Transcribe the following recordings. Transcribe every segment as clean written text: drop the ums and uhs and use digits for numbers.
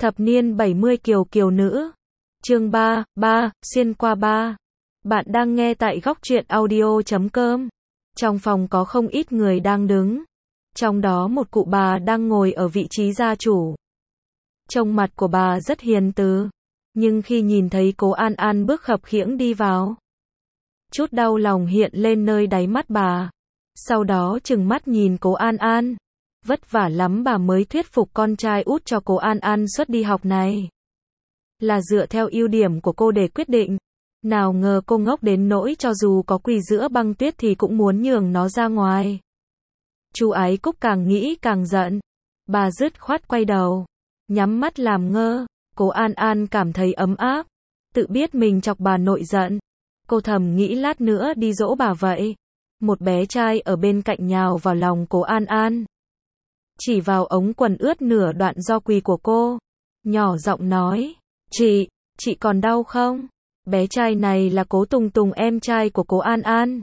Thập niên 70 kiều kiều nữ. Chương 3, xuyên qua 3. Bạn đang nghe tại góc truyện audio.com. Trong phòng có không ít người đang đứng. Trong đó một cụ bà đang ngồi ở vị trí gia chủ. Trông mặt của bà rất hiền từ. Nhưng khi nhìn thấy cố An An bước khập khiễng đi vào, chút đau lòng hiện lên nơi đáy mắt bà. Sau đó trừng mắt nhìn cố An An. Vất vả lắm bà mới thuyết phục con trai út cho cố An An xuất đi học này. Là dựa theo ưu điểm của cô để quyết định. Nào ngờ cô ngốc đến nỗi cho dù có quỳ giữa băng tuyết thì cũng muốn nhường nó ra ngoài. Chu Ái Cúc càng nghĩ càng giận. Bà dứt khoát quay đầu, nhắm mắt làm ngơ. Cố An An cảm thấy ấm áp, tự biết mình chọc bà nội giận. Cô thầm nghĩ lát nữa đi dỗ bà vậy. Một bé trai ở bên cạnh nhào vào lòng cố An An, chỉ vào ống quần ướt nửa đoạn do quỳ của cô, nhỏ giọng nói, chị còn đau không? Bé trai này là Cố Tùng Tùng, em trai của cố An An.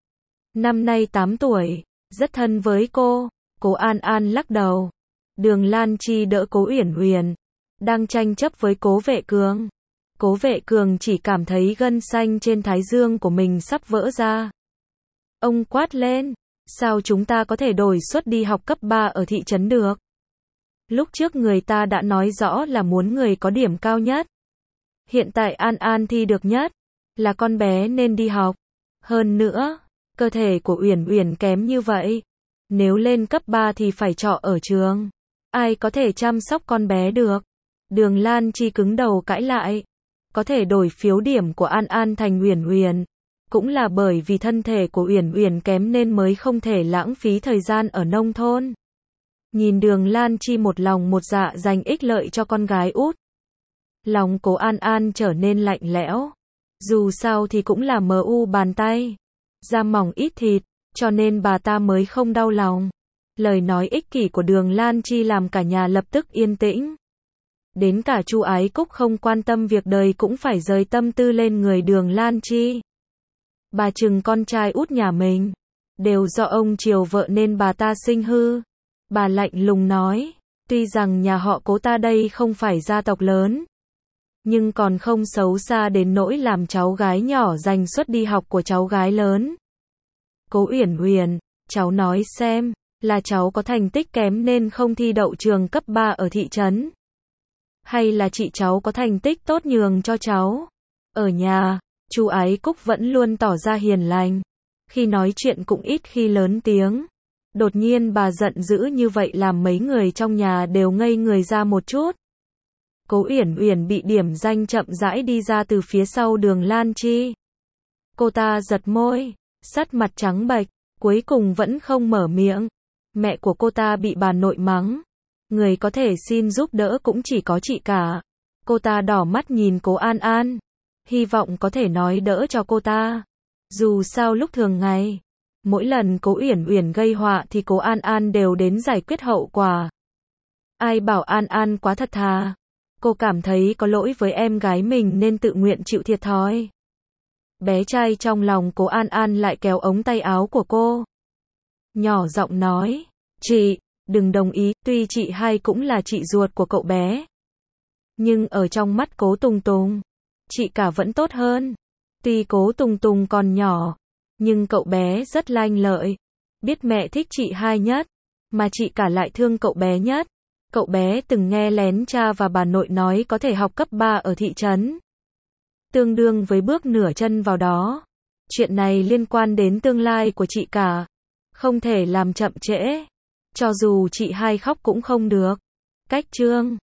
Năm nay 8 tuổi, rất thân với cô. Cố An An lắc đầu. Đường Lan Chi đỡ Cố Uyển Uyển, đang tranh chấp với Cố Vệ Cường. Cố Vệ Cường chỉ cảm thấy gân xanh trên thái dương của mình sắp vỡ ra. Ông quát lên, sao chúng ta có thể đổi suất đi học cấp 3 ở thị trấn được? Lúc trước người ta đã nói rõ là muốn người có điểm cao nhất. Hiện tại An An thi được nhất, là con bé nên đi học. Hơn nữa, cơ thể của Uyển Uyển kém như vậy, nếu lên cấp 3 thì phải trọ ở trường. Ai có thể chăm sóc con bé được? Đường Lan Chi cứng đầu cãi lại. Có thể đổi phiếu điểm của An An thành Uyển Uyển, cũng là bởi vì thân thể của Uyển Uyển kém nên mới không thể lãng phí thời gian ở nông thôn. Nhìn Đường Lan Chi một lòng một dạ dành ích lợi cho con gái út, lòng cố An An trở nên lạnh lẽo. Dù sao thì cũng là MU bàn tay, da mỏng ít thịt, cho nên bà ta mới không đau lòng. Lời nói ích kỷ của Đường Lan Chi làm cả nhà lập tức yên tĩnh. Đến cả Chu Ái Cúc không quan tâm việc đời cũng phải rời tâm tư lên người Đường Lan Chi. Bà trừng con trai út nhà mình, đều do ông chiều vợ nên bà ta sinh hư. Bà lạnh lùng nói, tuy rằng nhà họ Cố ta đây không phải gia tộc lớn, nhưng còn không xấu xa đến nỗi làm cháu gái nhỏ giành suất đi học của cháu gái lớn. Cố Uyển Uyển, cháu nói xem, là cháu có thành tích kém nên không thi đậu trường cấp 3 ở thị trấn? Hay là chị cháu có thành tích tốt nhường cho cháu? Ở nhà, Chu Ái Cúc vẫn luôn tỏ ra hiền lành. Khi nói chuyện cũng ít khi lớn tiếng. Đột nhiên bà giận dữ như vậy làm mấy người trong nhà đều ngây người ra một chút. Cố Uyển Uyển bị điểm danh chậm rãi đi ra từ phía sau Đường Lan Chi. Cô ta giật môi, sắt mặt trắng bệch, cuối cùng vẫn không mở miệng. Mẹ của cô ta bị bà nội mắng. Người có thể xin giúp đỡ cũng chỉ có chị cả. Cô ta đỏ mắt nhìn cố An An, hy vọng có thể nói đỡ cho cô ta. Dù sao lúc thường ngày, mỗi lần cố Uyển Uyển gây họa thì cố An An đều đến giải quyết hậu quả. Ai bảo An An quá thật thà. Cô cảm thấy có lỗi với em gái mình nên tự nguyện chịu thiệt thòi. Bé trai trong lòng cố An An lại kéo ống tay áo của cô, nhỏ giọng nói, chị, đừng đồng ý, tuy chị hai cũng là chị ruột của cậu bé. Nhưng ở trong mắt Cố Tùng Tùng, chị cả vẫn tốt hơn. Tuy Cố Tùng Tùng còn nhỏ, nhưng cậu bé rất lanh lợi. Biết mẹ thích chị hai nhất, mà chị cả lại thương cậu bé nhất. Cậu bé từng nghe lén cha và bà nội nói có thể học cấp 3 ở thị trấn. Tương đương với bước nửa chân vào đó. Chuyện này liên quan đến tương lai của chị cả, không thể làm chậm trễ. Cho dù chị hai khóc cũng không được. Cách chương